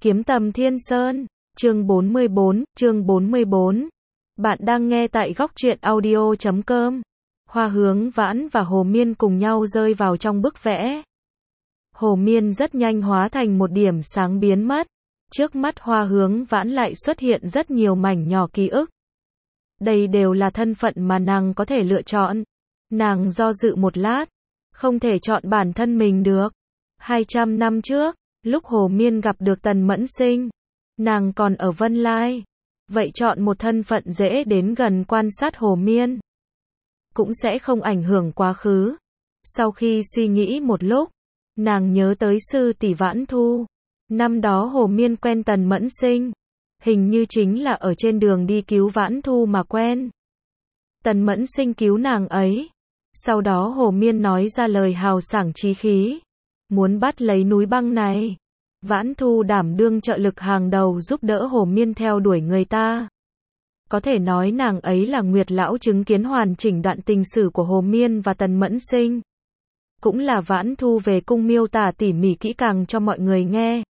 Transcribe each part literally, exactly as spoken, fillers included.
Kiếm Tầm Thiên Sơn, chương bốn mươi bốn, chương bốn mươi bốn. Bạn đang nghe tại góc truyện audio chấm com. Hoa Hướng Vãn và Hồ Miên cùng nhau rơi vào trong bức vẽ. Hồ Miên rất nhanh hóa thành một điểm sáng biến mất. Trước mắt Hoa Hướng Vãn lại xuất hiện rất nhiều mảnh nhỏ ký ức. Đây đều là thân phận mà nàng có thể lựa chọn. Nàng do dự một lát, không thể chọn bản thân mình được. hai trăm năm trước, lúc Hồ Miên gặp được Tần Mẫn Sinh, nàng còn ở Vân Lai. Vậy chọn một thân phận dễ đến gần quan sát Hồ Miên, cũng sẽ không ảnh hưởng quá khứ. Sau khi suy nghĩ một lúc, nàng nhớ tới sư tỷ Vãn Thu. Năm đó Hồ Miên quen Tần Mẫn Sinh, hình như chính là ở trên đường đi cứu Vãn Thu mà quen. Tần Mẫn Sinh cứu nàng ấy. Sau đó Hồ Miên nói ra lời hào sảng chí khí, muốn bắt lấy núi băng này. Vãn Thu đảm đương trợ lực hàng đầu giúp đỡ Hồ Miên theo đuổi người ta. Có thể nói nàng ấy là Nguyệt Lão chứng kiến hoàn chỉnh đoạn tình sử của Hồ Miên và Tần Mẫn Sinh. Cũng là Vãn Thu về cung miêu tả tỉ mỉ kỹ càng cho mọi người nghe.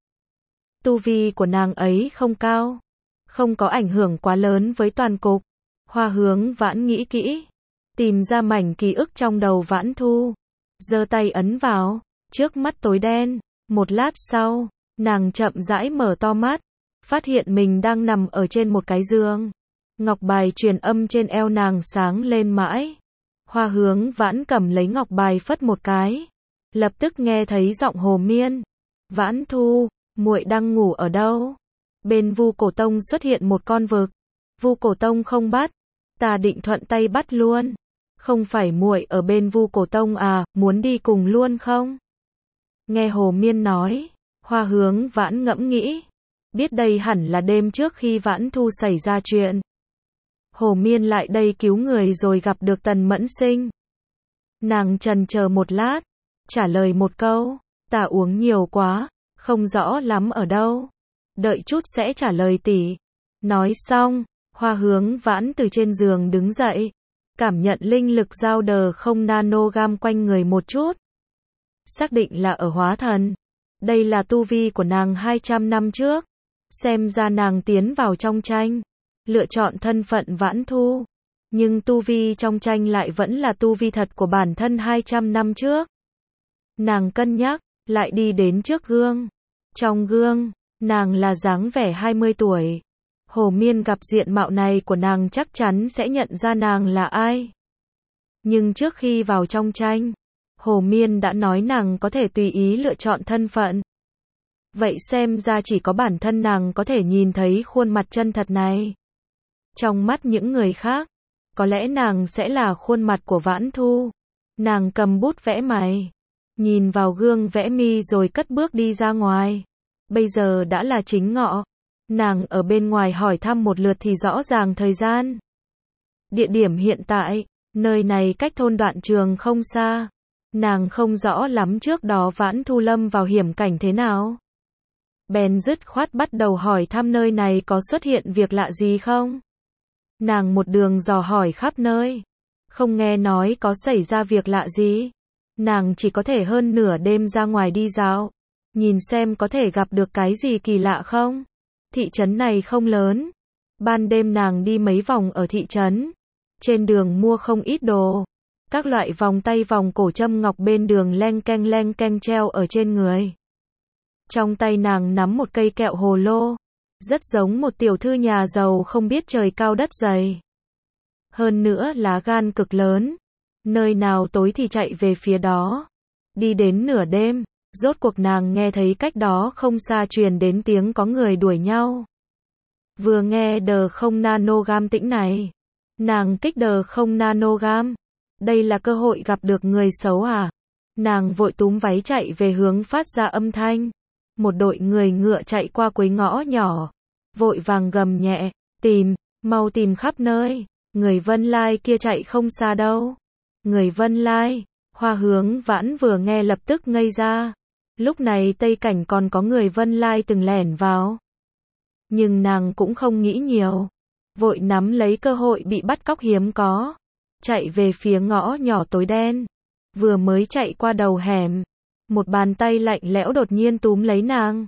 Tu vi của nàng ấy không cao, không có ảnh hưởng quá lớn với toàn cục. Hoa Hướng Vãn nghĩ kỹ, tìm ra mảnh ký ức trong đầu Vãn Thu, giơ tay ấn vào, trước mắt tối đen. Một lát sau, nàng chậm rãi mở to mắt, phát hiện mình đang nằm ở trên một cái giường. Ngọc bài truyền âm trên eo nàng sáng lên mãi. Hoa Hướng Vãn cầm lấy ngọc bài phất một cái, lập tức nghe thấy giọng Hồ Miên. Vãn Thu, muội đang ngủ ở đâu? Bên Vu Cổ Tông xuất hiện một con vực. Vu Cổ Tông không bắt, ta định thuận tay bắt luôn. Không phải muội ở bên Vu Cổ Tông à, muốn đi cùng luôn không? Nghe Hồ Miên nói, Hoa Hướng Vãn ngẫm nghĩ, biết đây hẳn là đêm trước khi Vãn Thu xảy ra chuyện. Hồ Miên lại đây cứu người rồi gặp được Tần Mẫn Sinh. Nàng chần chờ một lát, trả lời một câu, ta uống nhiều quá, không rõ lắm ở đâu. Đợi chút sẽ trả lời tỷ. Nói xong, Hoa Hướng Vãn từ trên giường đứng dậy, cảm nhận linh lực giao đờ không nanogam quanh người một chút. Xác định là ở hóa thần. Đây là tu vi của nàng hai trăm năm trước. Xem ra nàng tiến vào trong tranh, lựa chọn thân phận Vãn Thu. Nhưng tu vi trong tranh lại vẫn là tu vi thật của bản thân hai trăm năm trước. Nàng cân nhắc, lại đi đến trước gương. Trong gương, nàng là dáng vẻ hai mươi tuổi. Hồ Miên gặp diện mạo này của nàng chắc chắn sẽ nhận ra nàng là ai. Nhưng trước khi vào trong tranh, Hồ Miên đã nói nàng có thể tùy ý lựa chọn thân phận. Vậy xem ra chỉ có bản thân nàng có thể nhìn thấy khuôn mặt chân thật này. Trong mắt những người khác, có lẽ nàng sẽ là khuôn mặt của Vãn Thu. Nàng cầm bút vẽ mày, nhìn vào gương vẽ mi rồi cất bước đi ra ngoài. Bây giờ đã là chính ngọ. Nàng ở bên ngoài hỏi thăm một lượt thì rõ ràng thời gian. Địa điểm hiện tại, nơi này cách thôn Đoạn Trường không xa. Nàng không rõ lắm trước đó Vãn Thu lâm vào hiểm cảnh thế nào. Bèn dứt khoát bắt đầu hỏi thăm nơi này có xuất hiện việc lạ gì không. Nàng một đường dò hỏi khắp nơi, không nghe nói có xảy ra việc lạ gì. Nàng chỉ có thể hơn nửa đêm ra ngoài đi dạo, nhìn xem có thể gặp được cái gì kỳ lạ không. Thị trấn này không lớn. Ban đêm nàng đi mấy vòng ở thị trấn. Trên đường mua không ít đồ. Các loại vòng tay vòng cổ châm ngọc bên đường leng keng leng keng treo ở trên người. Trong tay nàng nắm một cây kẹo hồ lô. Rất giống một tiểu thư nhà giàu không biết trời cao đất dày. Hơn nữa lá gan cực lớn. Nơi nào tối thì chạy về phía đó. Đi đến nửa đêm, rốt cuộc nàng nghe thấy cách đó không xa truyền đến tiếng có người đuổi nhau. Vừa nghe đờ không nanogam tĩnh này, nàng kích đờ không nanogam. Đây là cơ hội gặp được người xấu à? Nàng vội túm váy chạy về hướng phát ra âm thanh. Một đội người ngựa chạy qua cuối ngõ nhỏ, vội vàng gầm nhẹ, tìm, mau tìm khắp nơi. Người Vân Lai kia chạy không xa đâu. Người Vân Lai. Hoa Hướng Vãn vừa nghe lập tức ngây ra. Lúc này Tây Cảnh còn có người Vân Lai từng lẻn vào. Nhưng nàng cũng không nghĩ nhiều, vội nắm lấy cơ hội bị bắt cóc hiếm có, chạy về phía ngõ nhỏ tối đen. Vừa mới chạy qua đầu hẻm, một bàn tay lạnh lẽo đột nhiên túm lấy nàng.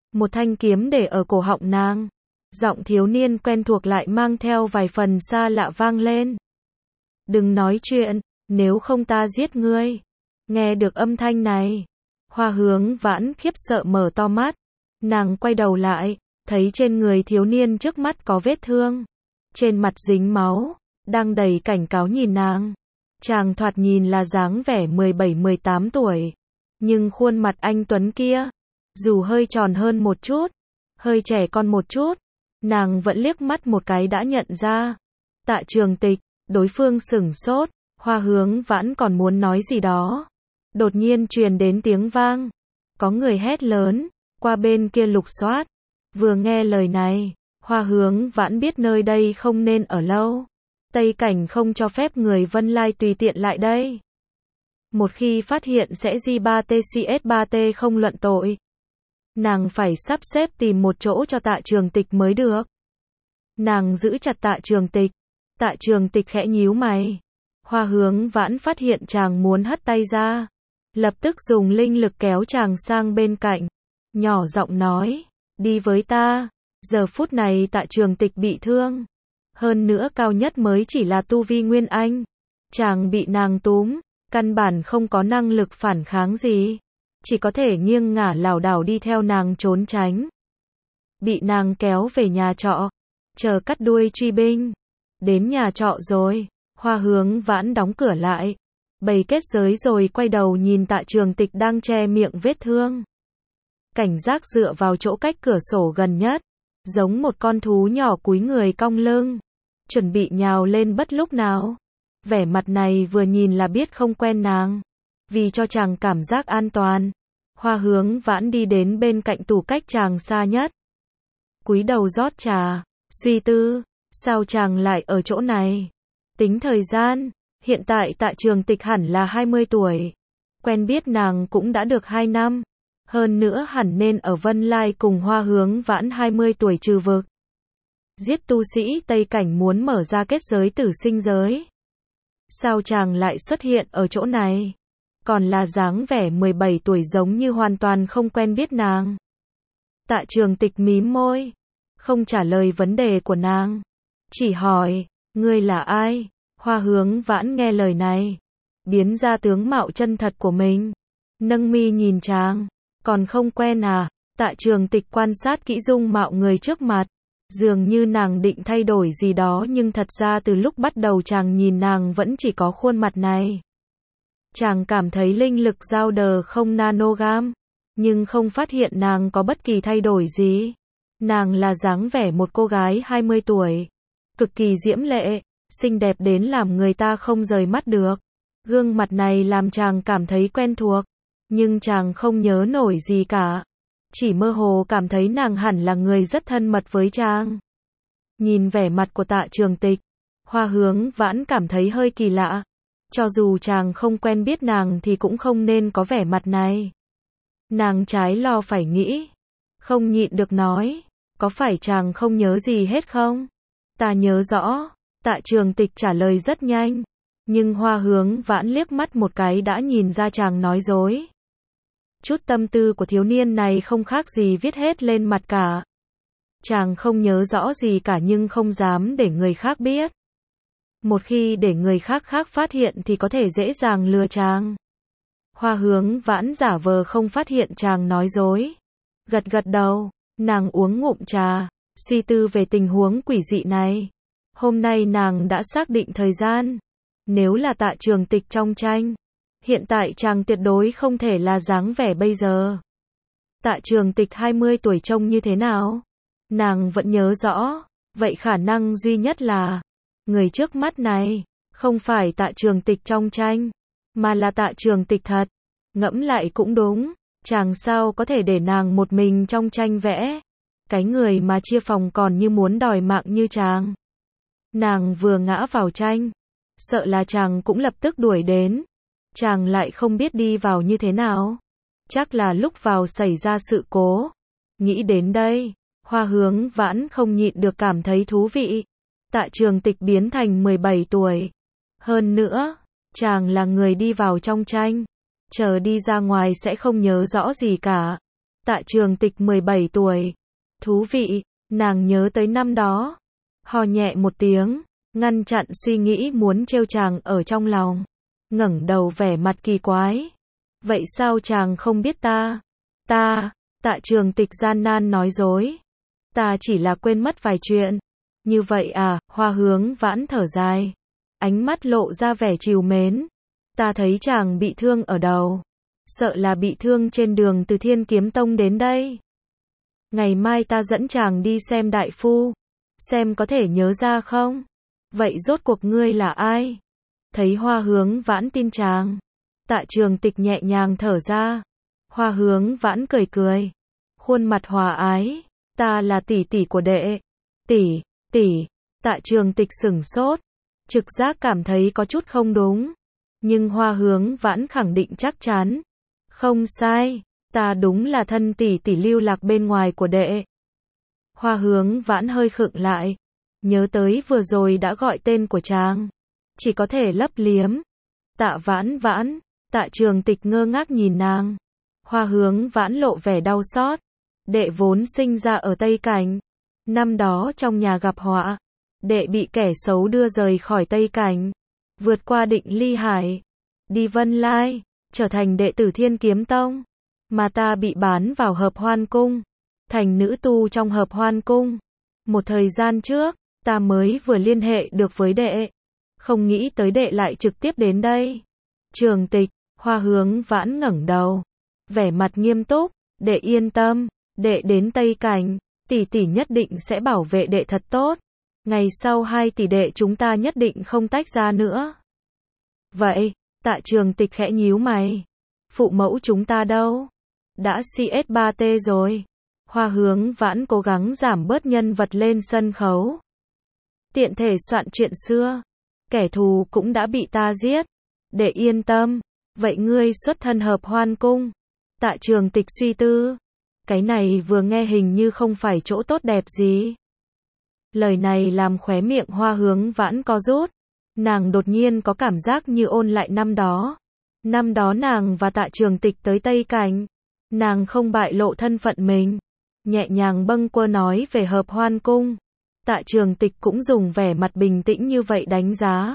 Một thanh kiếm để ở cổ họng nàng. Giọng thiếu niên quen thuộc lại mang theo vài phần xa lạ vang lên. Đừng nói chuyện, nếu không ta giết ngươi. Nghe được âm thanh này, Hoa Hướng Vãn khiếp sợ mở to mắt. Nàng quay đầu lại, thấy trên người thiếu niên trước mắt có vết thương. Trên mặt dính máu, đang đầy cảnh cáo nhìn nàng. Chàng thoạt nhìn là dáng vẻ mười bảy mười tám tuổi. Nhưng khuôn mặt anh tuấn kia, dù hơi tròn hơn một chút, hơi trẻ con một chút, nàng vẫn liếc mắt một cái đã nhận ra. Tạ Trường Tịch, đối phương sửng sốt, Hoa Hướng Vãn còn muốn nói gì đó. Đột nhiên truyền đến tiếng vang. Có người hét lớn, qua bên kia lục soát. Vừa nghe lời này, Hoa Hướng Vãn biết nơi đây không nên ở lâu. Tây Cảnh không cho phép người Vân Lai tùy tiện lại đây. Một khi phát hiện sẽ G ba T C S ba T không luận tội. Nàng phải sắp xếp tìm một chỗ cho Tạ Trường Tịch mới được. Nàng giữ chặt Tạ Trường Tịch. Tạ Trường Tịch khẽ nhíu mày. Hoa Hướng Vãn phát hiện chàng muốn hất tay ra. Lập tức dùng linh lực kéo chàng sang bên cạnh. Nhỏ giọng nói, đi với ta. Giờ phút này Tạ Trường Tịch bị thương. Hơn nữa cao nhất mới chỉ là tu vi Nguyên Anh. Chàng bị nàng túm, căn bản không có năng lực phản kháng gì. Chỉ có thể nghiêng ngả lảo đảo đi theo nàng trốn tránh. Bị nàng kéo về nhà trọ. Chờ cắt đuôi truy binh. Đến nhà trọ rồi, Hoa Hướng Vãn đóng cửa lại. Bày kết giới rồi quay đầu nhìn Tạ Trường Tịch đang che miệng vết thương. Cảnh giác dựa vào chỗ cách cửa sổ gần nhất. Giống một con thú nhỏ cúi người cong lưng. Chuẩn bị nhào lên bất lúc nào. Vẻ mặt này vừa nhìn là biết không quen nàng. Vì cho chàng cảm giác an toàn, Hoa Hướng Vãn đi đến bên cạnh tủ cách chàng xa nhất. Cúi đầu rót trà, suy tư, sao chàng lại ở chỗ này? Tính thời gian, hiện tại Tạ Trường Tịch hẳn là hai mươi tuổi. Quen biết nàng cũng đã được hai năm. Hơn nữa hẳn nên ở Vân Lai cùng Hoa Hướng Vãn hai mươi tuổi trừ vực. Giết tu sĩ Tây Cảnh muốn mở ra kết giới tử sinh giới. Sao chàng lại xuất hiện ở chỗ này? Còn là dáng vẻ mười bảy tuổi giống như hoàn toàn không quen biết nàng. Tạ Trường Tịch mím môi, không trả lời vấn đề của nàng. Chỉ hỏi, ngươi là ai? Hoa Hướng Vãn nghe lời này, biến ra tướng mạo chân thật của mình. Nâng mi nhìn chàng, còn không quen à? Tạ Trường Tịch quan sát kỹ dung mạo người trước mặt. Dường như nàng định thay đổi gì đó nhưng thật ra từ lúc bắt đầu chàng nhìn nàng vẫn chỉ có khuôn mặt này. Chàng cảm thấy linh lực dao đờ không nanogam, nhưng không phát hiện nàng có bất kỳ thay đổi gì. Nàng là dáng vẻ một cô gái hai mươi tuổi, cực kỳ diễm lệ, xinh đẹp đến làm người ta không rời mắt được. Gương mặt này làm chàng cảm thấy quen thuộc, nhưng chàng không nhớ nổi gì cả. Chỉ mơ hồ cảm thấy nàng hẳn là người rất thân mật với chàng. Nhìn vẻ mặt của Tạ Trường Tịch, Hoa Hướng Vãn cảm thấy hơi kỳ lạ. Cho dù chàng không quen biết nàng thì cũng không nên có vẻ mặt này. Nàng trái lo phải nghĩ, không nhịn được nói, có phải chàng không nhớ gì hết không? Ta nhớ rõ. Tạ Trường Tịch trả lời rất nhanh, nhưng Hoa Hướng Vãn liếc mắt một cái đã nhìn ra chàng nói dối. Chút tâm tư của thiếu niên này không khác gì viết hết lên mặt cả. Chàng không nhớ rõ gì cả nhưng không dám để người khác biết. Một khi để người khác khác phát hiện thì có thể dễ dàng lừa chàng. Hoa Hướng Vãn giả vờ không phát hiện chàng nói dối. Gật gật đầu, nàng uống ngụm trà, suy tư về tình huống quỷ dị này. Hôm nay nàng đã xác định thời gian. Nếu là Tạ Trường Tịch trong tranh, hiện tại chàng tuyệt đối không thể là dáng vẻ bây giờ. Tạ Trường Tịch hai mươi tuổi trông như thế nào? Nàng vẫn nhớ rõ, vậy khả năng duy nhất là người trước mắt này không phải Tạ Trường Tịch trong tranh, mà là Tạ Trường Tịch thật. Ngẫm lại cũng đúng, chàng sao có thể để nàng một mình trong tranh vẽ. Cái người mà chia phòng còn như muốn đòi mạng như chàng. Nàng vừa ngã vào tranh, sợ là chàng cũng lập tức đuổi đến. Chàng lại không biết đi vào như thế nào. Chắc là lúc vào xảy ra sự cố. Nghĩ đến đây, Hoa Hướng Vãn không nhịn được cảm thấy thú vị. Tạ Trường Tịch biến thành mười bảy tuổi. Hơn nữa, chàng là người đi vào trong tranh. Chờ đi ra ngoài sẽ không nhớ rõ gì cả. Tạ Trường Tịch mười bảy tuổi. Thú vị, nàng nhớ tới năm đó. Hò nhẹ một tiếng, ngăn chặn suy nghĩ muốn trêu chàng ở trong lòng. Ngẩng đầu vẻ mặt kỳ quái. Vậy sao chàng không biết ta? Ta, Tạ Trường Tịch gian nan nói dối. Ta chỉ là quên mất vài chuyện. Như vậy à, Hoa Hướng Vãn thở dài. Ánh mắt lộ ra vẻ trìu mến. Ta thấy chàng bị thương ở đầu. Sợ là bị thương trên đường từ Thiên Kiếm Tông đến đây. Ngày mai ta dẫn chàng đi xem đại phu. Xem có thể nhớ ra không? Vậy rốt cuộc ngươi là ai? Thấy Hoa Hướng Vãn tin chàng. Tạ Trường Tịch nhẹ nhàng thở ra. Hoa Hướng Vãn cười cười. Khuôn mặt hòa ái. Ta là tỷ tỷ của đệ. Tỷ, tỷ. Tạ Trường Tịch sửng sốt. Trực giác cảm thấy có chút không đúng. Nhưng Hoa Hướng Vãn khẳng định chắc chắn. Không sai. Ta đúng là thân tỷ tỷ lưu lạc bên ngoài của đệ. Hoa Hướng Vãn hơi khựng lại. Nhớ tới vừa rồi đã gọi tên của chàng. Chỉ có thể lấp liếm. Tạ Vãn Vãn. Tạ Trường Tịch ngơ ngác nhìn nàng. Hoa Hướng Vãn lộ vẻ đau xót. Đệ vốn sinh ra ở Tây Cảnh. Năm đó trong nhà gặp họa. Đệ bị kẻ xấu đưa rời khỏi Tây Cảnh. Vượt qua Định Ly Hải. Đi Vân Lai. Trở thành đệ tử Thiên Kiếm Tông. Mà ta bị bán vào Hợp Hoan Cung. Thành nữ tu trong Hợp Hoan Cung. Một thời gian trước, ta mới vừa liên hệ được với đệ. Không nghĩ tới đệ lại trực tiếp đến đây. Trường Tịch. Hoa Hướng Vãn ngẩng đầu. Vẻ mặt nghiêm túc. Đệ yên tâm. Đệ đến Tây Cảnh. Tỷ tỷ nhất định sẽ bảo vệ đệ thật tốt. Ngày sau hai tỷ đệ chúng ta nhất định không tách ra nữa. Vậy, Tạ Trường Tịch khẽ nhíu mày. Phụ mẫu chúng ta đâu? Đã C S ba T rồi. Hoa Hướng Vãn cố gắng giảm bớt nhân vật lên sân khấu. Tiện thể soạn chuyện xưa. Kẻ thù cũng đã bị ta giết. Để yên tâm. Vậy ngươi xuất thân Hợp Hoan Cung. Tạ Trường Tịch suy tư. Cái này vừa nghe hình như không phải chỗ tốt đẹp gì. Lời này làm khóe miệng Hoa Hướng Vãn co rút. Nàng đột nhiên có cảm giác như ôn lại năm đó. Năm đó nàng và Tạ Trường Tịch tới Tây Cảnh. Nàng không bại lộ thân phận mình. Nhẹ nhàng bâng quơ nói về Hợp Hoan Cung. Tạ Trường Tịch cũng dùng vẻ mặt bình tĩnh như vậy đánh giá.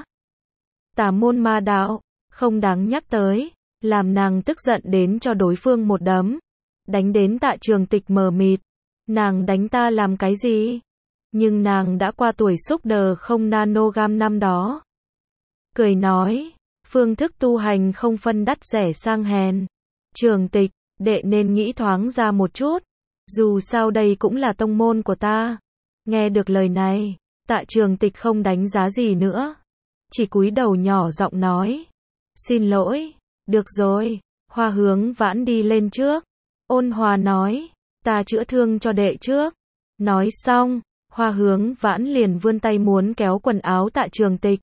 Tà môn ma đạo, không đáng nhắc tới. Làm nàng tức giận đến cho đối phương một đấm. Đánh đến Tạ Trường Tịch mờ mịt. Nàng đánh ta làm cái gì? Nhưng nàng đã qua tuổi xúc đờ không nanogam năm đó. Cười nói, phương thức tu hành không phân đắt rẻ sang hèn. Trường Tịch, đệ nên nghĩ thoáng ra một chút. Dù sao đây cũng là tông môn của ta. Nghe được lời này, Tạ Trường Tịch không đánh giá gì nữa. Chỉ cúi đầu nhỏ giọng nói. Xin lỗi, được rồi. Hoa Hướng Vãn đi lên trước. Ôn hòa nói, ta chữa thương cho đệ trước. Nói xong, Hoa Hướng Vãn liền vươn tay muốn kéo quần áo Tạ Trường Tịch.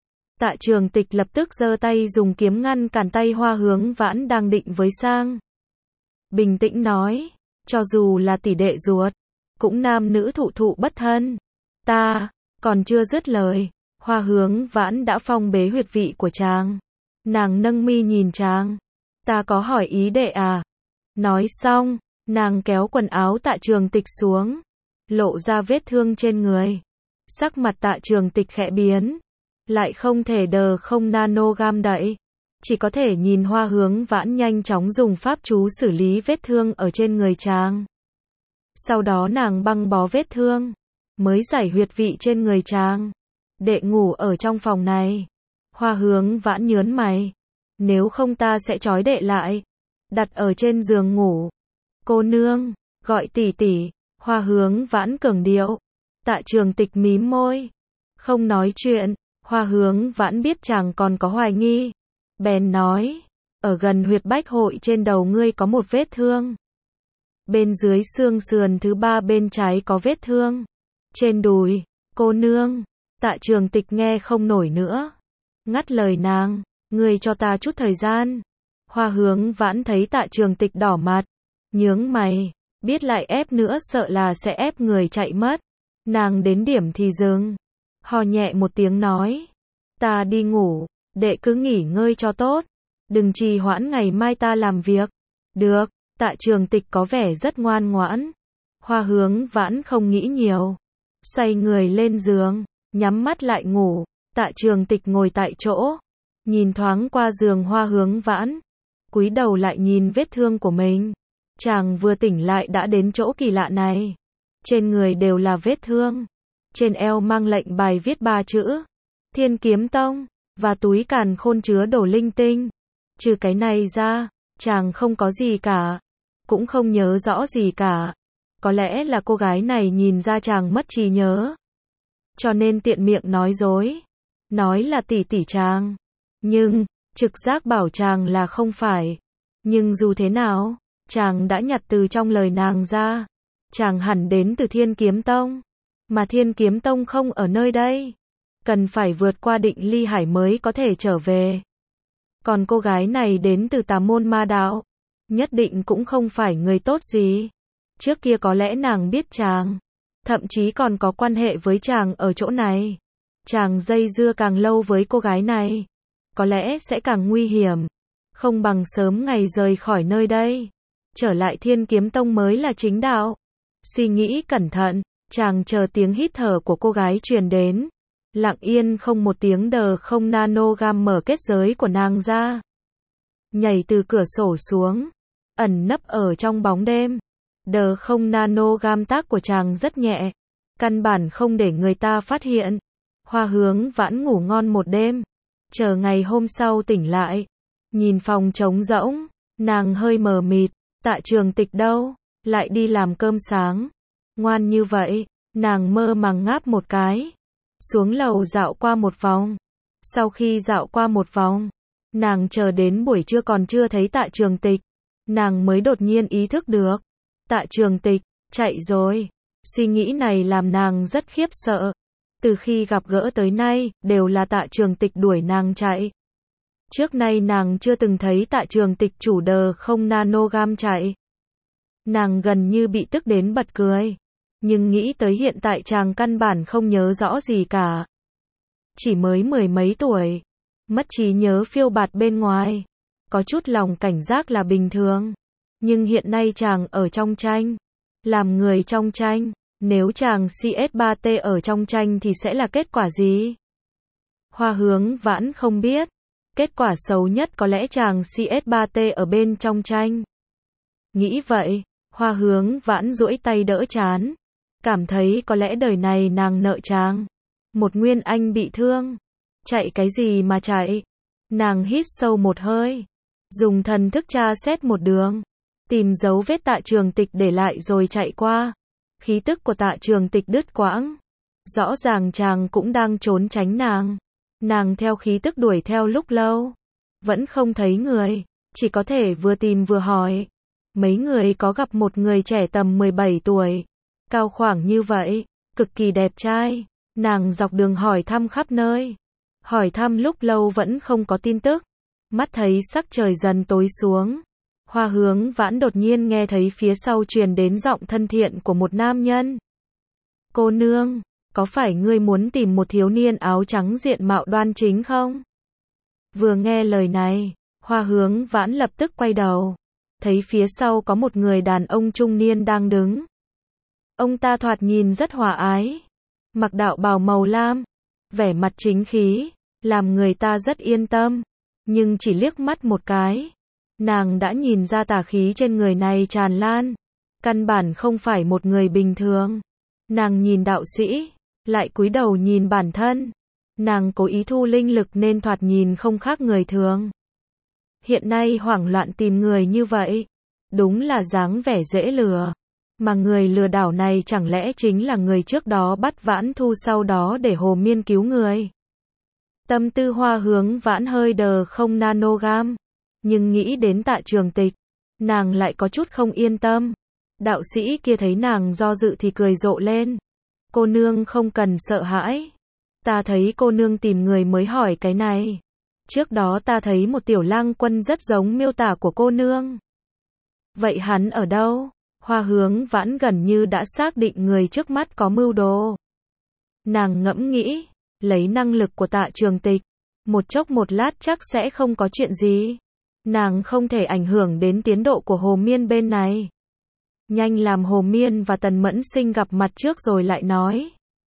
Tạ Trường Tịch lập tức giơ tay dùng kiếm ngăn cản tay Hoa Hướng Vãn đang định với sang. Bình tĩnh nói, cho dù là tỷ đệ ruột, cũng nam nữ thụ thụ bất thân. Ta, còn chưa dứt lời, Hoa Hướng Vãn đã phong bế huyệt vị của chàng. Nàng nâng mi nhìn chàng. Ta có hỏi ý đệ à? Nói xong, nàng kéo quần áo Tạ Trường Tịch xuống. Lộ ra vết thương trên người. Sắc mặt Tạ Trường Tịch khẽ biến. Lại không thể đờ không nanogam đậy. Chỉ có thể nhìn Hoa Hướng Vãn nhanh chóng dùng pháp chú xử lý vết thương ở trên người chàng. Sau đó nàng băng bó vết thương. Mới giải huyệt vị trên người chàng. Đệ ngủ ở trong phòng này. Hoa Hướng Vãn nhớn mày. Nếu không ta sẽ trói đệ lại. Đặt ở trên giường ngủ. Cô nương, gọi tỷ tỷ. Hoa Hướng Vãn cường điệu. Tạ Trường Tịch mím môi. Không nói chuyện. Hoa Hướng Vãn biết chàng còn có hoài nghi. Bèn nói. Ở gần huyệt bách hội trên đầu ngươi có một vết thương. Bên dưới xương sườn thứ ba bên trái có vết thương. Trên đùi. Cô nương. Tạ Trường Tịch nghe không nổi nữa. Ngắt lời nàng. Ngươi cho ta chút thời gian. Hoa Hướng Vãn thấy Tạ Trường Tịch đỏ mặt. Nhướng mày. Biết lại ép nữa sợ là sẽ ép người chạy mất. Nàng đến điểm thì dừng. Hò nhẹ một tiếng nói. Ta đi ngủ. Đệ cứ nghỉ ngơi cho tốt. Đừng trì hoãn ngày mai ta làm việc. Được. Tạ Trường Tịch có vẻ rất ngoan ngoãn. Hoa Hướng Vãn không nghĩ nhiều. Xoay người lên giường, nhắm mắt lại ngủ. Tạ Trường Tịch ngồi tại chỗ, nhìn thoáng qua giường Hoa Hướng Vãn, cúi đầu lại nhìn vết thương của mình. Chàng vừa tỉnh lại đã đến chỗ kỳ lạ này. Trên người đều là vết thương. Trên eo mang lệnh bài viết ba chữ Thiên Kiếm Tông, và túi càn khôn chứa đồ linh tinh. Trừ cái này ra, chàng không có gì cả, cũng không nhớ rõ gì cả. Có lẽ là cô gái này nhìn ra chàng mất trí nhớ, cho nên tiện miệng nói dối, nói là tỷ tỷ chàng. Nhưng, trực giác bảo chàng là không phải. Nhưng dù thế nào, chàng đã nhặt từ trong lời nàng ra. Chàng hẳn đến từ Thiên Kiếm Tông, mà Thiên Kiếm Tông không ở nơi đây. Cần phải vượt qua Định Ly Hải mới có thể trở về. Còn cô gái này đến từ Tà Môn Ma Đạo, nhất định cũng không phải người tốt gì. Trước kia có lẽ nàng biết chàng, thậm chí còn có quan hệ với chàng ở chỗ này. Chàng dây dưa càng lâu với cô gái này, có lẽ sẽ càng nguy hiểm. Không bằng sớm ngày rời khỏi nơi đây, trở lại Thiên Kiếm Tông mới là chính đạo. Suy nghĩ cẩn thận, chàng chờ tiếng hít thở của cô gái truyền đến. Lặng yên không một tiếng đờ không nanogam mở kết giới của nàng ra. Nhảy từ cửa sổ xuống, ẩn nấp ở trong bóng đêm. Đờ không nanogam tác của chàng rất nhẹ, căn bản không để người ta phát hiện. Hoa Hướng Vãn ngủ ngon một đêm, chờ ngày hôm sau tỉnh lại, nhìn phòng trống rỗng, nàng hơi mờ mịt. Tạ Trường Tịch đâu, lại đi làm cơm sáng. Ngoan như vậy, nàng mơ màng ngáp một cái, xuống lầu dạo qua một vòng. Sau khi dạo qua một vòng, nàng chờ đến buổi trưa còn chưa thấy Tạ Trường Tịch, nàng mới đột nhiên ý thức được. Tạ Trường Tịch, chạy rồi. Suy nghĩ này làm nàng rất khiếp sợ. Từ khi gặp gỡ tới nay, đều là Tạ Trường Tịch đuổi nàng chạy. Trước nay nàng chưa từng thấy Tạ Trường Tịch chủ đờ không nanogam chạy. Nàng gần như bị tức đến bật cười. Nhưng nghĩ tới hiện tại chàng căn bản không nhớ rõ gì cả. Chỉ mới mười mấy tuổi, mất trí nhớ phiêu bạt bên ngoài. Có chút lòng cảnh giác là bình thường. Nhưng hiện nay chàng ở trong tranh, làm người trong tranh. Nếu chàng xê ét ba tê ở trong tranh thì sẽ là kết quả gì? Hoa Hướng Vãn không biết. Kết quả xấu nhất có lẽ chàng xê ét ba tê ở bên trong tranh. Nghĩ vậy, Hoa Hướng Vãn duỗi tay đỡ trán. Cảm thấy có lẽ đời này nàng nợ chàng. Một nguyên anh bị thương. Chạy cái gì mà chạy? Nàng hít sâu một hơi. Dùng thần thức tra xét một đường. Tìm dấu vết Tạ Trường Tịch để lại rồi chạy qua. Khí tức của Tạ Trường Tịch đứt quãng. Rõ ràng chàng cũng đang trốn tránh nàng. Nàng theo khí tức đuổi theo lúc lâu. Vẫn không thấy người. Chỉ có thể vừa tìm vừa hỏi. Mấy người có gặp một người trẻ tầm mười bảy tuổi. Cao khoảng như vậy. Cực kỳ đẹp trai. Nàng dọc đường hỏi thăm khắp nơi. Hỏi thăm lúc lâu vẫn không có tin tức. Mắt thấy sắc trời dần tối xuống. Hoa Hướng Vãn đột nhiên nghe thấy phía sau truyền đến giọng thân thiện của một nam nhân. Cô nương, có phải ngươi muốn tìm một thiếu niên áo trắng diện mạo đoan chính không? Vừa nghe lời này, Hoa Hướng Vãn lập tức quay đầu. Thấy phía sau có một người đàn ông trung niên đang đứng. Ông ta thoạt nhìn rất hòa ái. Mặc đạo bào màu lam. Vẻ mặt chính khí. Làm người ta rất yên tâm. Nhưng chỉ liếc mắt một cái. Nàng đã nhìn ra tà khí trên người này tràn lan. Căn bản không phải một người bình thường. Nàng nhìn đạo sĩ. Lại cúi đầu nhìn bản thân. Nàng cố ý thu linh lực nên thoạt nhìn không khác người thường. Hiện nay hoảng loạn tìm người như vậy. Đúng là dáng vẻ dễ lừa. Mà người lừa đảo này chẳng lẽ chính là người trước đó bắt Vãn Thu sau đó để Hồ Miên cứu người. Tâm tư Hoa Hướng Vãn hơi đờ không nanogam. Nhưng nghĩ đến Tạ Trường Tịch, nàng lại có chút không yên tâm. Đạo sĩ kia thấy nàng do dự thì cười rộ lên. Cô nương không cần sợ hãi. Ta thấy cô nương tìm người mới hỏi cái này. Trước đó ta thấy một tiểu lang quân rất giống miêu tả của cô nương. Vậy hắn ở đâu? Hoa Hướng Vãn gần như đã xác định người trước mắt có mưu đồ. Nàng ngẫm nghĩ, lấy năng lực của Tạ Trường Tịch, một chốc một lát chắc sẽ không có chuyện gì. Nàng không thể ảnh hưởng đến tiến độ của Hồ Miên bên này. Nhanh làm Hồ Miên và Tần Mẫn Sinh gặp mặt trước rồi lại nói.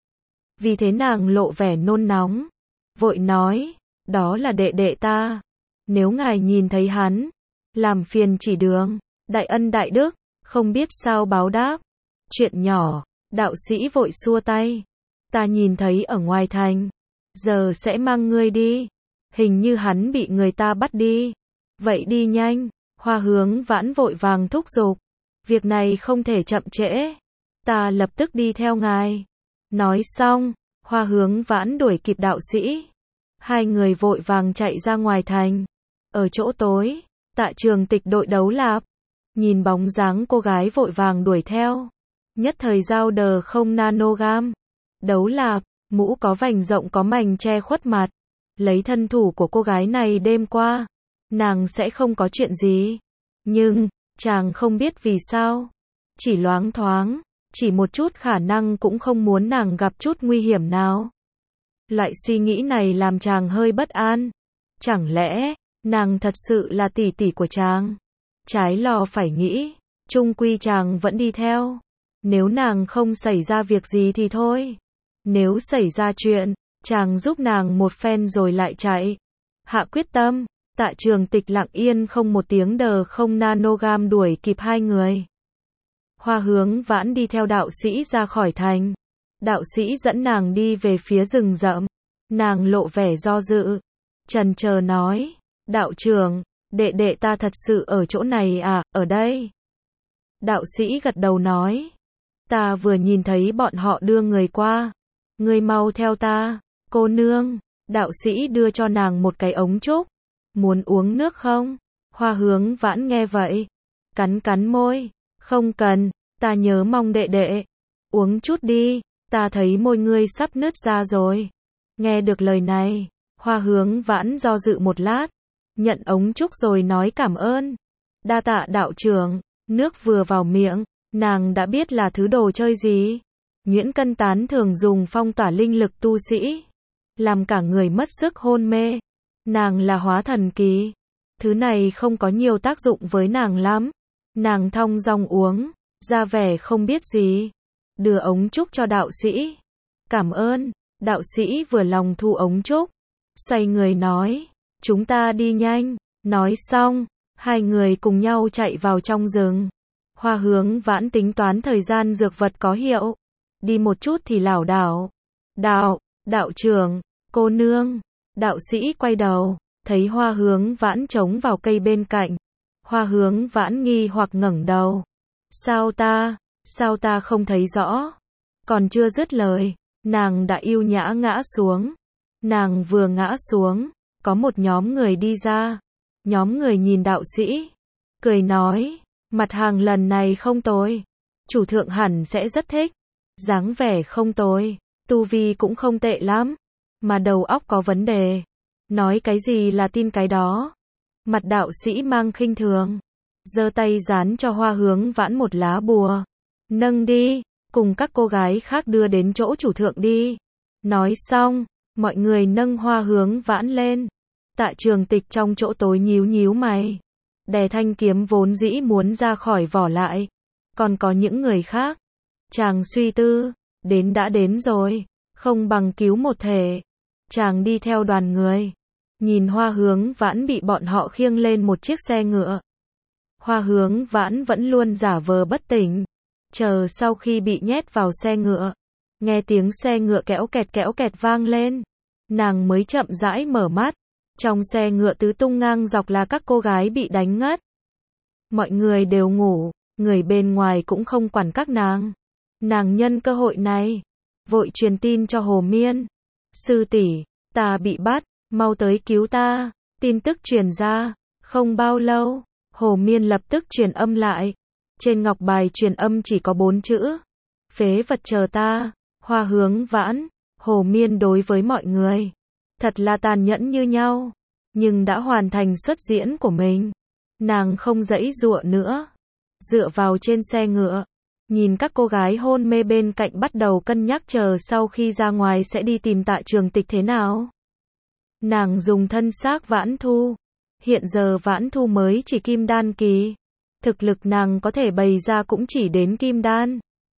Vì thế nàng lộ vẻ nôn nóng. Vội nói, đó là đệ đệ ta. Nếu ngài nhìn thấy hắn, làm phiền chỉ đường, đại ân đại đức, không biết sao báo đáp. Chuyện nhỏ, đạo sĩ vội xua tay. Ta nhìn thấy ở ngoài thành, giờ sẽ mang ngươi đi. Hình như hắn bị người ta bắt đi. Vậy đi nhanh, Hoa Hướng Vãn vội vàng thúc giục. Việc này không thể chậm trễ. Ta lập tức đi theo ngài. Nói xong, Hoa Hướng Vãn đuổi kịp đạo sĩ. Hai người vội vàng chạy ra ngoài thành. Ở chỗ tối, Tạ Trường Tịch đội đấu lạp. Nhìn bóng dáng cô gái vội vàng đuổi theo. Nhất thời giao đờ không nanogam. Đấu lạp, mũ có vành rộng có mảnh che khuất mặt. Lấy thân thủ của cô gái này đêm qua, nàng sẽ không có chuyện gì. Nhưng, chàng không biết vì sao. Chỉ loáng thoáng, chỉ một chút khả năng cũng không muốn nàng gặp chút nguy hiểm nào. Loại suy nghĩ này làm chàng hơi bất an. Chẳng lẽ, nàng thật sự là tỷ tỷ của chàng? Trái lo phải nghĩ, chung quy chàng vẫn đi theo. Nếu nàng không xảy ra việc gì thì thôi. Nếu xảy ra chuyện, chàng giúp nàng một phen rồi lại chạy. Hạ quyết tâm, Tạ Trường Tịch lặng yên không một tiếng đờ không nanogam đuổi kịp hai người. Hoa Hướng Vãn đi theo đạo sĩ ra khỏi thành. Đạo sĩ dẫn nàng đi về phía rừng rậm. Nàng lộ vẻ do dự. Chần chờ nói, đạo trưởng, đệ đệ ta thật sự ở chỗ này à, ở đây. Đạo sĩ gật đầu nói, ta vừa nhìn thấy bọn họ đưa người qua. Ngươi mau theo ta, cô nương. Đạo sĩ đưa cho nàng một cái ống trúc. Muốn uống nước không? Hoa Hướng Vãn nghe vậy, cắn cắn môi, không cần, ta nhớ mong đệ đệ. Uống chút đi, ta thấy môi ngươi sắp nứt ra rồi. Nghe được lời này, Hoa Hướng Vãn do dự một lát, nhận ống trúc rồi nói cảm ơn. Đa tạ đạo trưởng. Nước vừa vào miệng, nàng đã biết là thứ đồ chơi gì. Nhuyễn Cân Tán thường dùng phong tỏa linh lực tu sĩ, làm cả người mất sức hôn mê. Nàng là hóa thần kỳ, thứ này không có nhiều tác dụng với nàng lắm. Nàng thong dong uống, ra vẻ không biết gì, đưa ống trúc cho đạo sĩ. Cảm ơn. Đạo sĩ vừa lòng thu ống trúc, xoay người nói, chúng ta đi nhanh. Nói xong, hai người cùng nhau chạy vào trong rừng. Hoa Hướng Vãn tính toán thời gian dược vật có hiệu, đi một chút thì lảo đảo. Đạo, đạo trưởng, cô nương. Đạo sĩ quay đầu, thấy Hoa Hướng Vãn trống vào cây bên cạnh. Hoa Hướng Vãn nghi hoặc ngẩng đầu. Sao ta, sao ta không thấy rõ? Còn chưa dứt lời, nàng đã yêu nhã ngã xuống. Nàng vừa ngã xuống, có một nhóm người đi ra. Nhóm người nhìn đạo sĩ, cười nói, mặt hàng lần này không tồi. Chủ thượng hẳn sẽ rất thích. Dáng vẻ không tồi, tu vi cũng không tệ lắm. Mà đầu óc có vấn đề. Nói cái gì là tin cái đó. Mặt đạo sĩ mang khinh thường, giơ tay dán cho Hoa Hướng Vãn một lá bùa. Nâng đi, cùng các cô gái khác đưa đến chỗ chủ thượng đi. Nói xong, mọi người nâng Hoa Hướng Vãn lên. Tạ Trường Tịch trong chỗ tối nhíu nhíu mày, đè thanh kiếm vốn dĩ muốn ra khỏi vỏ lại. Còn có những người khác. Chàng suy tư, đến đã đến rồi, không bằng cứu một thể. Chàng đi theo đoàn người, nhìn Hoa Hướng Vãn bị bọn họ khiêng lên một chiếc xe ngựa. Hoa Hướng Vãn vẫn luôn giả vờ bất tỉnh, chờ sau khi bị nhét vào xe ngựa, nghe tiếng xe ngựa kéo kẹt kéo kẹt vang lên, nàng mới chậm rãi mở mắt. Trong xe ngựa tứ tung ngang dọc là các cô gái bị đánh ngất. Mọi người đều ngủ, người bên ngoài cũng không quản các nàng. Nàng nhân cơ hội này, vội truyền tin cho Hồ Miên. Sư tỷ, ta bị bắt, mau tới cứu ta. Tin tức truyền ra, không bao lâu, Hồ Miên lập tức truyền âm lại. Trên ngọc bài truyền âm chỉ có bốn chữ. Phế vật chờ ta. Hoa Hướng Vãn, Hồ Miên đối với mọi người, thật là tàn nhẫn như nhau. Nhưng đã hoàn thành xuất diễn của mình, nàng không giãy giụa nữa. Dựa vào trên xe ngựa, nhìn các cô gái hôn mê bên cạnh bắt đầu cân nhắc chờ sau khi ra ngoài sẽ đi tìm Tạ Trường Tịch thế nào. Nàng dùng thân xác Vãn Thu, Hiện giờ Vãn Thu mới chỉ kim đan kỳ. Thực lực nàng có thể bày ra cũng chỉ đến kim đan.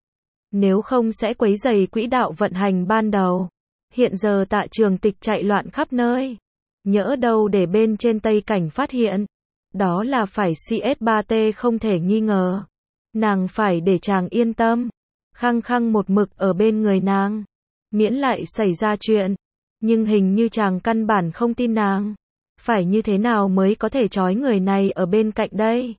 Nếu không sẽ quấy rầy quỹ đạo vận hành ban đầu. Hiện giờ Tạ Trường Tịch chạy loạn khắp nơi. Nhỡ đâu để bên trên Tây Cảnh phát hiện. Đó là phải xê ét ba tê không thể nghi ngờ. Nàng phải để chàng yên tâm. Khăng khăng một mực ở bên người nàng. Miễn lại xảy ra chuyện. Nhưng hình như chàng căn bản không tin nàng. Phải như thế nào mới có thể trói người này ở bên cạnh đây?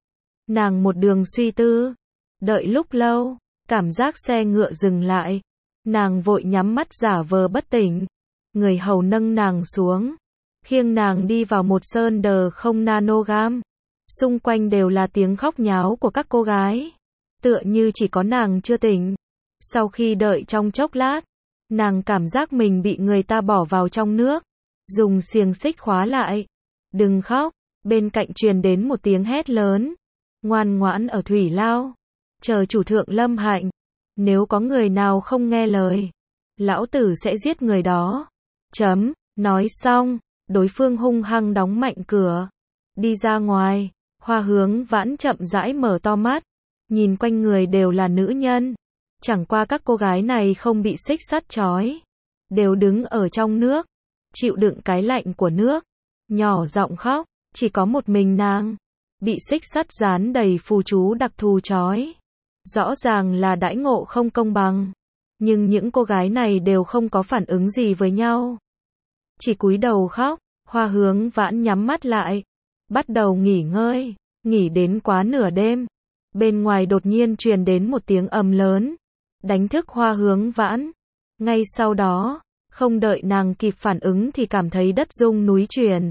Nàng một đường suy tư. Đợi lúc lâu. Cảm giác xe ngựa dừng lại. Nàng vội nhắm mắt giả vờ bất tỉnh. Người hầu nâng nàng xuống. Khiêng nàng đi vào một sơn đờ không nanogam. Xung quanh đều là tiếng khóc nháo của các cô gái. Tựa như chỉ có nàng chưa tỉnh. Sau khi đợi trong chốc lát, nàng cảm giác mình bị người ta bỏ vào trong nước. Dùng xiềng xích khóa lại. Đừng khóc. Bên cạnh truyền đến một tiếng hét lớn. Ngoan ngoãn ở thủy lao. Chờ chủ thượng lâm hạnh. Nếu có người nào không nghe lời, lão tử sẽ giết người đó. Chấm. Nói xong, đối phương hung hăng đóng mạnh cửa. Đi ra ngoài. Hoa Hướng Vãn chậm rãi mở to mắt. Nhìn quanh người đều là nữ nhân. Chẳng qua các cô gái này không bị xích sắt trói. Đều đứng ở trong nước. Chịu đựng cái lạnh của nước. Nhỏ giọng khóc. Chỉ có một mình nàng. Bị xích sắt dán đầy phù chú đặc thù trói. Rõ ràng là đãi ngộ không công bằng. Nhưng những cô gái này đều không có phản ứng gì với nhau. Chỉ cúi đầu khóc. Hoa Hướng Vãn nhắm mắt lại. Bắt đầu nghỉ ngơi. Nghỉ đến quá nửa đêm. Bên ngoài đột nhiên truyền đến một tiếng ầm lớn. Đánh thức Hoa Hướng Vãn. Ngay sau đó, không đợi nàng kịp phản ứng thì cảm thấy đất rung núi chuyển.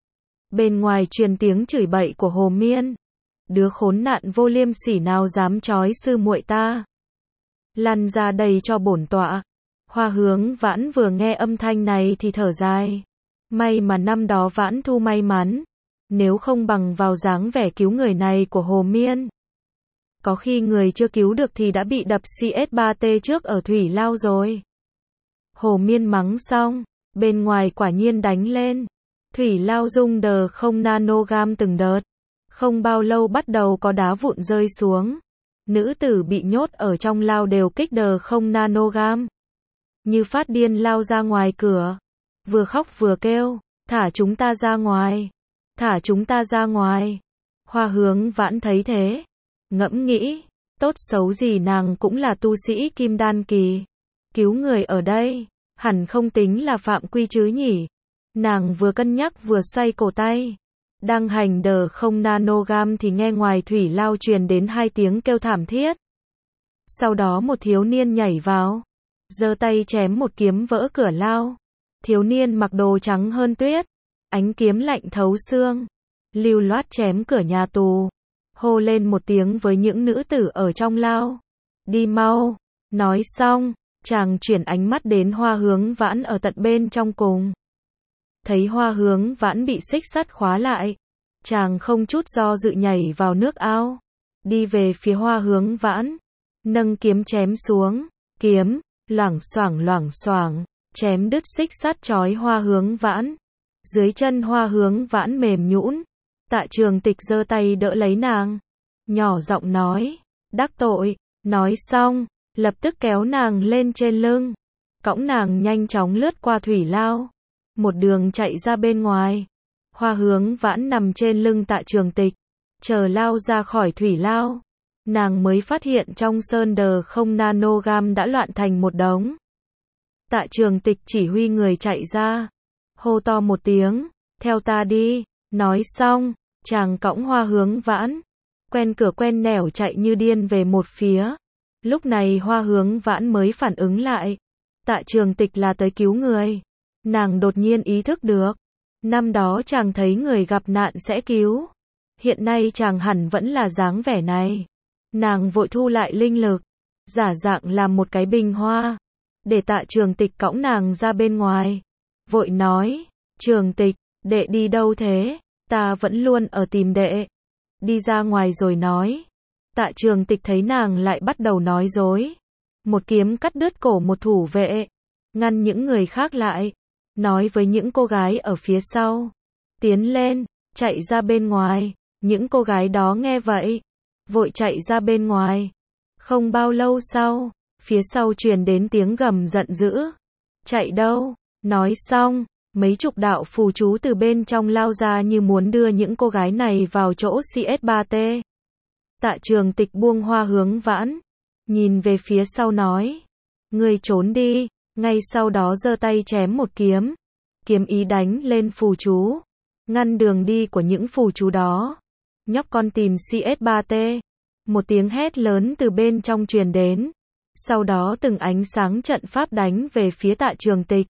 Bên ngoài truyền tiếng chửi bậy của Hồ Miên. Đứa khốn nạn vô liêm sỉ nào dám trói sư muội ta. Lăn ra đây cho bổn tọa. Hoa Hướng Vãn vừa nghe âm thanh này thì thở dài. May mà năm đó Vãn Thu may mắn. Nếu không bằng vào dáng vẻ cứu người này của Hồ Miên. Có khi người chưa cứu được thì đã bị đập xê ét ba tê trước ở thủy lao rồi. Hồ Miên mắng xong. Bên ngoài quả nhiên đánh lên. Thủy lao rung đờ không nanogam từng đợt. Không bao lâu bắt đầu có đá vụn rơi xuống. Nữ tử bị nhốt ở trong lao đều kích đờ không nanogam. Như phát điên lao ra ngoài cửa. Vừa khóc vừa kêu. Thả chúng ta ra ngoài. Thả chúng ta ra ngoài. Hoa Hướng Vãn thấy thế. Ngẫm nghĩ. Tốt xấu gì nàng cũng là tu sĩ kim đan kỳ. Cứu người ở đây. Hẳn không tính là phạm quy chứ nhỉ. Nàng vừa cân nhắc vừa xoay cổ tay. Đang hành đờ không nanogam thì nghe ngoài thủy lao truyền đến hai tiếng kêu thảm thiết. Sau đó một thiếu niên nhảy vào. Giơ tay chém một kiếm vỡ cửa lao. Thiếu niên mặc đồ trắng hơn tuyết. Ánh kiếm lạnh thấu xương. Lưu loát chém cửa nhà tù. Hô lên một tiếng với những nữ tử ở trong lao. Đi mau. Nói xong, chàng chuyển ánh mắt đến Hoa Hướng Vãn ở tận bên trong cùng. Thấy Hoa Hướng Vãn bị xích sắt khóa lại. Chàng không chút do dự nhảy vào nước ao. Đi về phía Hoa Hướng Vãn. Nâng kiếm chém xuống. Kiếm, loảng xoảng loảng xoảng. Chém đứt xích sắt trói Hoa Hướng Vãn. Dưới chân Hoa Hướng Vãn mềm nhũn. Tạ Trường Tịch giơ tay đỡ lấy nàng. Nhỏ giọng nói. Đắc tội. Nói xong. Lập tức kéo nàng lên trên lưng. Cõng nàng nhanh chóng lướt qua thủy lao. Một đường chạy ra bên ngoài. Hoa Hướng Vãn nằm trên lưng Tạ Trường Tịch. Chờ lao ra khỏi thủy lao. Nàng mới phát hiện trong sơn đờ không nanogam đã loạn thành một đống. Tạ Trường Tịch chỉ huy người chạy ra. Hô to một tiếng. Theo ta đi. Nói xong. Chàng cõng Hoa Hướng Vãn. Quen cửa quen nẻo chạy như điên về một phía. Lúc này Hoa Hướng Vãn mới phản ứng lại. Tạ Trường Tịch là tới cứu người. Nàng đột nhiên ý thức được. Năm đó chàng thấy người gặp nạn sẽ cứu. Hiện nay chàng hẳn vẫn là dáng vẻ này. Nàng vội thu lại linh lực. Giả dạng làm một cái bình hoa. Để Tạ Trường Tịch cõng nàng ra bên ngoài. Vội nói. Trường Tịch, đệ đi đâu thế? Ta vẫn luôn ở tìm đệ. Đi ra ngoài rồi nói. Tạ Trường Tịch thấy nàng lại bắt đầu nói dối. Một kiếm cắt đứt cổ một thủ vệ. Ngăn những người khác lại. Nói với những cô gái ở phía sau. Tiến lên. chạy ra bên ngoài. Những cô gái đó nghe vậy, vội chạy ra bên ngoài. Không bao lâu sau, phía sau truyền đến tiếng gầm giận dữ. Chạy đâu? Nói xong, mấy chục đạo phù chú từ bên trong lao ra như muốn đưa những cô gái này vào chỗ xê ét ba tê. Tạ Trường Tịch buông Hoa Hướng Vãn, nhìn về phía sau nói, ngươi trốn đi, ngay sau đó giơ tay chém một kiếm, kiếm ý đánh lên phù chú, ngăn đường đi của những phù chú đó. Nhóc con tìm xê ét ba tê, một tiếng hét lớn từ bên trong truyền đến, sau đó từng ánh sáng trận pháp đánh về phía Tạ Trường Tịch.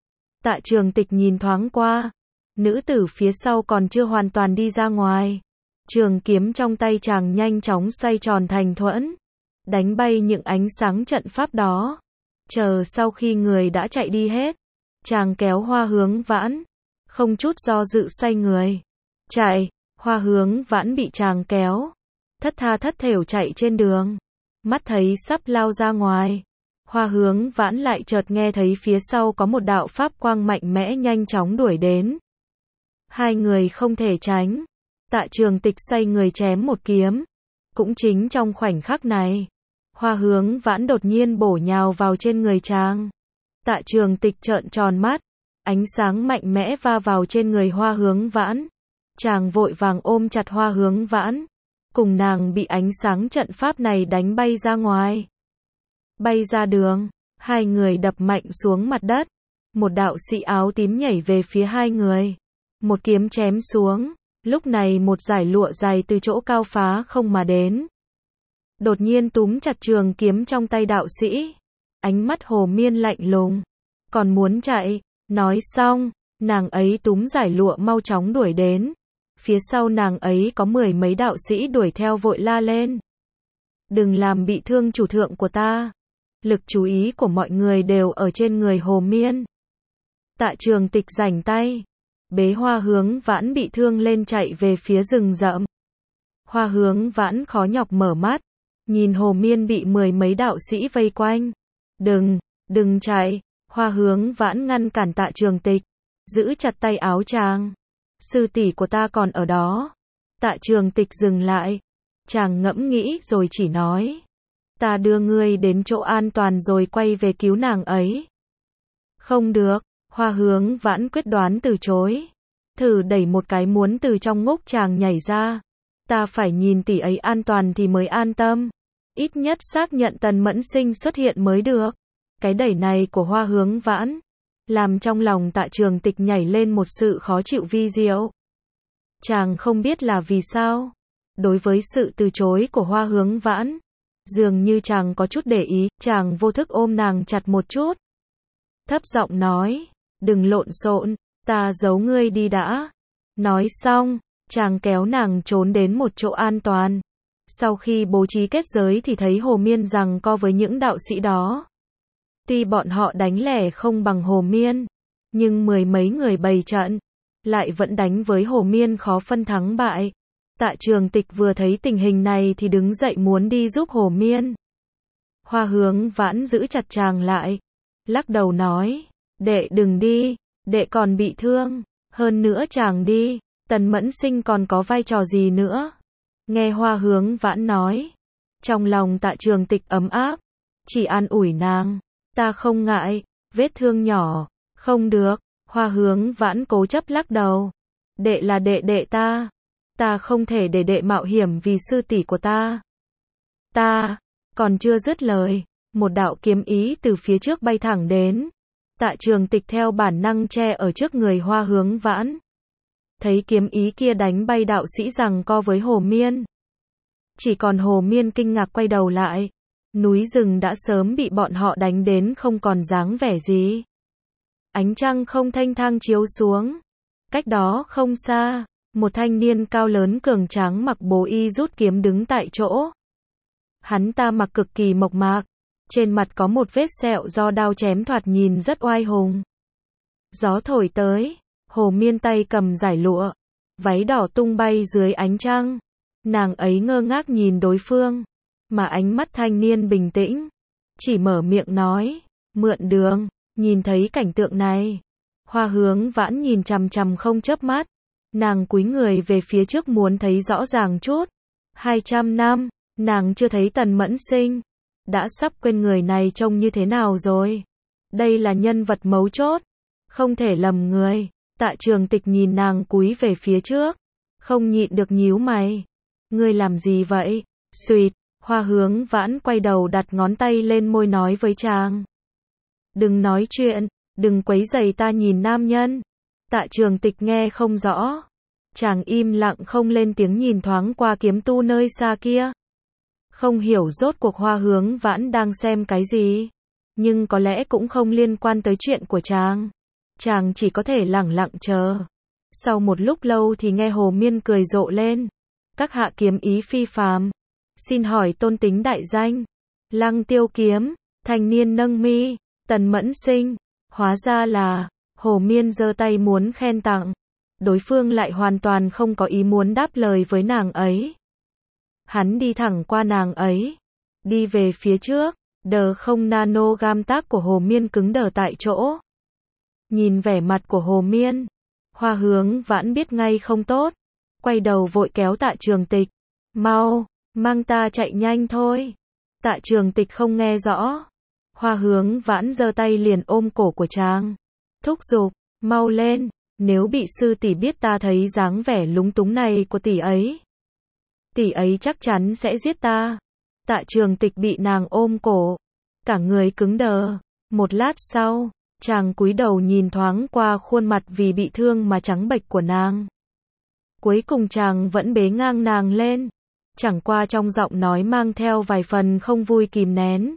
Tạ Trường Tịch nhìn thoáng qua, nữ tử phía sau còn chưa hoàn toàn đi ra ngoài. Trường kiếm trong tay chàng nhanh chóng xoay tròn thành thuẫn, đánh bay những ánh sáng trận pháp đó. Chờ sau khi người đã chạy đi hết, chàng kéo Hoa Hướng Vãn, không chút do dự xoay người. Chạy, Hoa Hướng Vãn bị chàng kéo, thất tha thất thểu chạy trên đường. Mắt thấy sắp lao ra ngoài, Hoa Hướng Vãn lại chợt nghe thấy phía sau có một đạo pháp quang mạnh mẽ nhanh chóng đuổi đến. Hai người không thể tránh. Tạ Trường Tịch xoay người chém một kiếm. Cũng chính trong khoảnh khắc này, Hoa Hướng Vãn đột nhiên bổ nhào vào trên người chàng. Tạ Trường Tịch trợn tròn mắt, ánh sáng mạnh mẽ va vào trên người Hoa Hướng Vãn. Chàng vội vàng ôm chặt Hoa Hướng Vãn, cùng nàng bị ánh sáng trận pháp này đánh bay ra ngoài. Bay ra đường, hai người đập mạnh xuống mặt đất. Một đạo sĩ áo tím nhảy về phía hai người, một kiếm chém xuống. Lúc này một dải lụa dài từ chỗ cao phá không mà đến, đột nhiên túm chặt trường kiếm trong tay đạo sĩ. Ánh mắt Hồ Miên lạnh lùng, còn muốn chạy. Nói xong, nàng ấy túm dải lụa mau chóng đuổi đến. Phía sau nàng ấy có mười mấy đạo sĩ đuổi theo vội la lên, đừng làm bị thương chủ thượng của ta. Lực chú ý của mọi người đều ở trên người Hồ Miên. Tạ Trường Tịch rảnh tay, bế Hoa Hướng Vãn bị thương lên chạy về phía rừng rậm. Hoa Hướng Vãn khó nhọc mở mắt, nhìn Hồ Miên bị mười mấy đạo sĩ vây quanh. Đừng, đừng chạy. Hoa Hướng Vãn ngăn cản Tạ Trường Tịch, giữ chặt tay áo chàng. Sư tỷ của ta còn ở đó. Tạ Trường Tịch dừng lại, chàng ngẫm nghĩ rồi chỉ nói, ta đưa ngươi đến chỗ an toàn rồi quay về cứu nàng ấy. Không được. Hoa Hướng Vãn quyết đoán từ chối, thử đẩy một cái muốn từ trong ngốc chàng nhảy ra. Ta phải nhìn tỷ ấy an toàn thì mới an tâm, ít nhất xác nhận Tần Mẫn Sinh xuất hiện mới được. Cái đẩy này của Hoa Hướng Vãn làm trong lòng Tạ Trường Tịch nhảy lên một sự khó chịu vi diệu. Chàng không biết là vì sao, đối với sự từ chối của Hoa Hướng Vãn, dường như chàng có chút để ý. Chàng vô thức ôm nàng chặt một chút, thấp giọng nói, đừng lộn xộn, ta giấu ngươi đi đã. Nói xong, chàng kéo nàng trốn đến một chỗ an toàn. Sau khi bố trí kết giới thì thấy Hồ Miên giằng co với những đạo sĩ đó. Tuy bọn họ đánh lẻ không bằng Hồ Miên, nhưng mười mấy người bày trận, lại vẫn đánh với Hồ Miên khó phân thắng bại. Tạ Trường Tịch vừa thấy tình hình này thì đứng dậy muốn đi giúp Hồ Miên. Hoa Hướng Vãn giữ chặt chàng lại, lắc đầu nói, đệ đừng đi, đệ còn bị thương, hơn nữa chàng đi, Tần Mẫn Sinh còn có vai trò gì nữa. Nghe Hoa Hướng Vãn nói, trong lòng Tạ Trường Tịch ấm áp, chỉ an ủi nàng, ta không ngại, vết thương nhỏ. Không được. Hoa Hướng Vãn cố chấp lắc đầu, đệ là đệ đệ ta, ta không thể để đệ mạo hiểm vì sư tỷ của ta. Ta, còn chưa dứt lời, một đạo kiếm ý từ phía trước bay thẳng đến. Tạ Trường Tịch theo bản năng che ở trước người Hoa Hướng Vãn. Thấy kiếm ý kia đánh bay đạo sĩ giằng co với Hồ Miên. Chỉ còn Hồ Miên kinh ngạc quay đầu lại. Núi rừng đã sớm bị bọn họ đánh đến không còn dáng vẻ gì. Ánh trăng không thanh thang chiếu xuống. Cách đó không xa, một thanh niên cao lớn cường tráng mặc bố y rút kiếm đứng tại chỗ. Hắn ta mặc cực kỳ mộc mạc, trên mặt có một vết sẹo do đao chém thoạt nhìn rất oai hùng. Gió thổi tới, Hồ Miên tay cầm dải lụa, váy đỏ tung bay dưới ánh trăng. Nàng ấy ngơ ngác nhìn đối phương, mà ánh mắt thanh niên bình tĩnh, chỉ mở miệng nói, mượn đường. Nhìn thấy cảnh tượng này, Hoa Hướng Vãn nhìn chằm chằm không chớp mắt. Nàng cúi người về phía trước muốn thấy rõ ràng chút. hai trăm năm, nàng chưa thấy Tần Mẫn Sinh. Đã sắp quên người này trông như thế nào rồi. Đây là nhân vật mấu chốt. Không thể lầm người. Tạ Trường Tịch nhìn nàng cúi về phía trước. Không nhịn được nhíu mày. Ngươi làm gì vậy? Xuyệt, Hoa Hướng Vãn quay đầu đặt ngón tay lên môi nói với chàng. Đừng nói chuyện, đừng quấy rầy ta nhìn nam nhân. Tạ Trường Tịch nghe không rõ. Chàng im lặng không lên tiếng nhìn thoáng qua kiếm tu nơi xa kia. Không hiểu rốt cuộc Hoa Hướng Vãn đang xem cái gì. Nhưng có lẽ cũng không liên quan tới chuyện của chàng. Chàng chỉ có thể lẳng lặng chờ. Sau một lúc lâu thì nghe Hồ Miên cười rộ lên. Các hạ kiếm ý phi phàm. Xin hỏi tôn tính đại danh. Lăng Tiêu Kiếm. Thanh niên nâng mi. Tần Mẫn Sinh. Hóa ra là. Hồ Miên giơ tay muốn khen tặng. Đối phương lại hoàn toàn không có ý muốn đáp lời với nàng ấy. Hắn đi thẳng qua nàng ấy. Đi về phía trước. Đờ không nano gam tác của Hồ Miên cứng đờ tại chỗ. Nhìn vẻ mặt của Hồ Miên. Hoa Hướng Vãn biết ngay không tốt. Quay đầu vội kéo Tạ Trường Tịch. Mau, mang ta chạy nhanh thôi. Tạ Trường Tịch không nghe rõ. Hoa Hướng Vãn giơ tay liền ôm cổ của chàng. Thúc giục, mau lên, nếu bị sư tỷ biết ta thấy dáng vẻ lúng túng này của tỷ ấy. Tỷ ấy chắc chắn sẽ giết ta. Tạ Trường Tịch bị nàng ôm cổ. Cả người cứng đờ. Một lát sau, chàng cúi đầu nhìn thoáng qua khuôn mặt vì bị thương mà trắng bệch của nàng. Cuối cùng chàng vẫn bế ngang nàng lên. Chẳng qua trong giọng nói mang theo vài phần không vui kìm nén.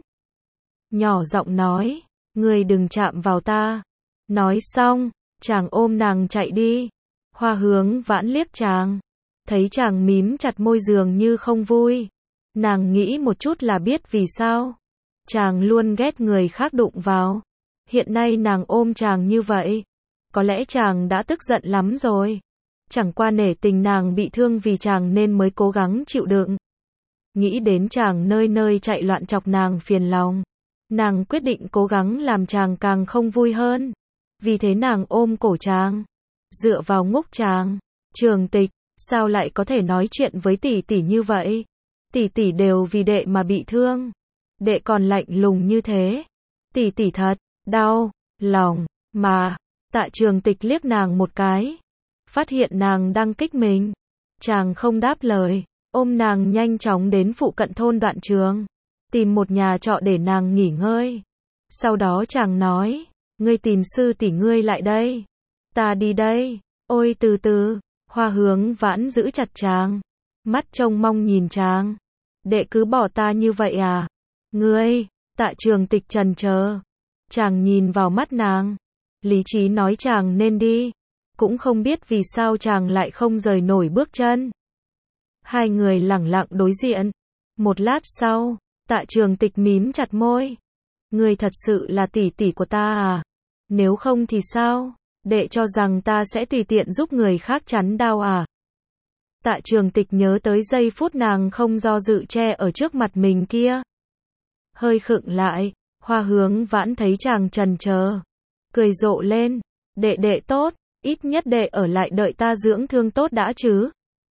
Nhỏ giọng nói, ngươi đừng chạm vào ta. Nói xong, chàng ôm nàng chạy đi. Hoa Hướng Vãn liếc chàng. Thấy chàng mím chặt môi dường như không vui. Nàng nghĩ một chút là biết vì sao. Chàng luôn ghét người khác đụng vào. Hiện nay nàng ôm chàng như vậy. Có lẽ chàng đã tức giận lắm rồi. Chẳng qua nể tình nàng bị thương vì chàng nên mới cố gắng chịu đựng. Nghĩ đến chàng nơi nơi chạy loạn chọc nàng phiền lòng. Nàng quyết định cố gắng làm chàng càng không vui hơn. Vì thế nàng ôm cổ chàng. Dựa vào ngúc chàng. Trường Tịch, sao lại có thể nói chuyện với tỷ tỷ như vậy? Tỷ tỷ đều vì đệ mà bị thương. Đệ còn lạnh lùng như thế. Tỷ tỷ thật, đau, lòng, mà. Tạ Trường Tịch liếc nàng một cái. Phát hiện nàng đang kích mình. Chàng không đáp lời. Ôm nàng nhanh chóng đến phụ cận thôn Đoạn Trường. Tìm một nhà trọ để nàng nghỉ ngơi. Sau đó chàng nói. Ngươi tìm sư tỷ ngươi lại đây. Ta đi đây. Ôi từ từ. Hoa Hướng Vãn giữ chặt chàng. Mắt trông mong nhìn chàng. Đệ cứ bỏ ta như vậy à? Ngươi. Tạ Trường Tịch trần chờ. Chàng nhìn vào mắt nàng. Lý trí nói chàng nên đi. Cũng không biết vì sao chàng lại không rời nổi bước chân. Hai người lẳng lặng đối diện. Một lát sau, Tạ Trường Tịch mím chặt môi. Ngươi thật sự là tỷ tỷ của ta à? Nếu không thì sao? Đệ cho rằng ta sẽ tùy tiện giúp người khác chắn đau à? Tạ Trường Tịch nhớ tới giây phút nàng không do dự che ở trước mặt mình kia. Hơi khựng lại, Hoa Hướng Vãn thấy chàng trần chờ. Cười rộ lên. Đệ đệ tốt, ít nhất đệ ở lại đợi ta dưỡng thương tốt đã chứ.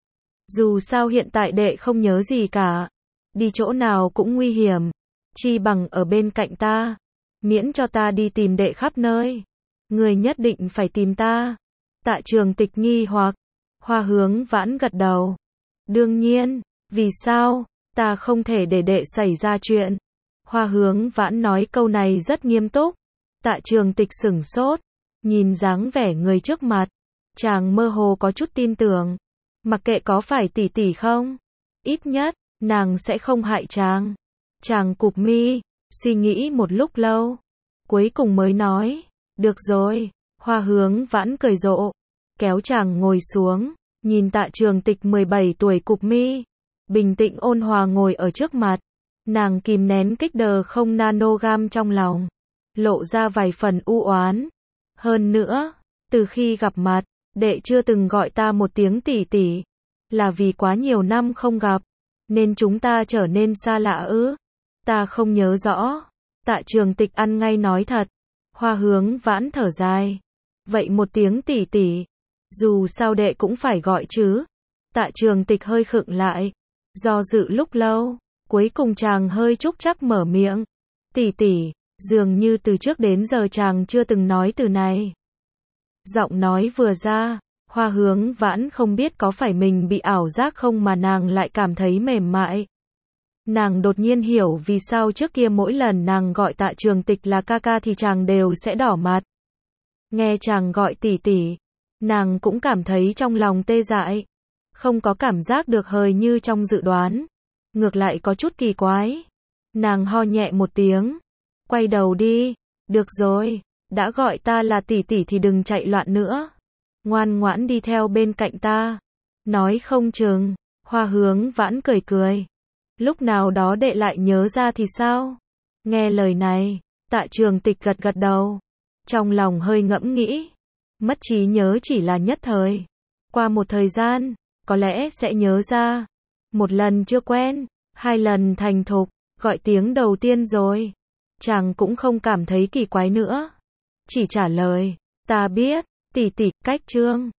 Dù sao hiện tại đệ không nhớ gì cả. Đi chỗ nào cũng nguy hiểm. Chi bằng ở bên cạnh ta. Miễn cho ta đi tìm đệ khắp nơi. Người nhất định phải tìm ta. Tạ Trường Tịch nghi hoặc. Hoa Hướng Vãn gật đầu. Đương nhiên, vì sao, ta không thể để đệ xảy ra chuyện. Hoa Hướng Vãn nói câu này rất nghiêm túc. Tạ Trường Tịch sửng sốt. Nhìn dáng vẻ người trước mặt. Chàng mơ hồ có chút tin tưởng. Mặc kệ có phải tỷ tỷ không. Ít nhất, nàng sẽ không hại chàng. Chàng cụp mi, suy nghĩ một lúc lâu. Cuối cùng mới nói. Được rồi. Hoa Hướng Vãn cười rộ. Kéo chàng ngồi xuống. Nhìn Tạ Trường Tịch mười bảy tuổi cụp mi. Bình tĩnh ôn hòa ngồi ở trước mặt. Nàng kìm nén kích đờ không nanogam trong lòng. Lộ ra vài phần u oán. Hơn nữa, từ khi gặp mặt, đệ chưa từng gọi ta một tiếng tỷ tỷ. Là vì quá nhiều năm không gặp. Nên chúng ta trở nên xa lạ ư? Ta không nhớ rõ. Tạ Trường Tịch ăn ngay nói thật. Hoa Hướng Vãn thở dài. Vậy một tiếng tỷ tỷ. Dù sao đệ cũng phải gọi chứ. Tạ Trường Tịch hơi khựng lại, do dự lúc lâu, cuối cùng chàng hơi trúc chắc mở miệng. Tỷ tỷ, dường như từ trước đến giờ chàng chưa từng nói từ này. Giọng nói vừa ra, Hoa Hướng Vãn không biết có phải mình bị ảo giác không mà nàng lại cảm thấy mềm mại. Nàng đột nhiên hiểu vì sao trước kia mỗi lần nàng gọi Tạ Trường Tịch là ca ca thì chàng đều sẽ đỏ mặt. Nghe chàng gọi tỷ tỷ, nàng cũng cảm thấy trong lòng tê dại. Không có cảm giác được hời như trong dự đoán. Ngược lại có chút kỳ quái. Nàng ho nhẹ một tiếng. Quay đầu đi. Được rồi. Đã gọi ta là tỷ tỷ thì đừng chạy loạn nữa. Ngoan ngoãn đi theo bên cạnh ta. Nói không chừng. Hoa Hướng Vãn cười cười. Lúc nào đó đệ lại nhớ ra thì sao? Nghe lời này, Tạ Trường Tịch gật gật đầu. Trong lòng hơi ngẫm nghĩ. Mất trí nhớ chỉ là nhất thời. Qua một thời gian, có lẽ sẽ nhớ ra. Một lần chưa quen, hai lần thành thục, gọi tiếng đầu tiên rồi. Chàng cũng không cảm thấy kỳ quái nữa. Chỉ trả lời, ta biết, tỷ tỷ, cách trương.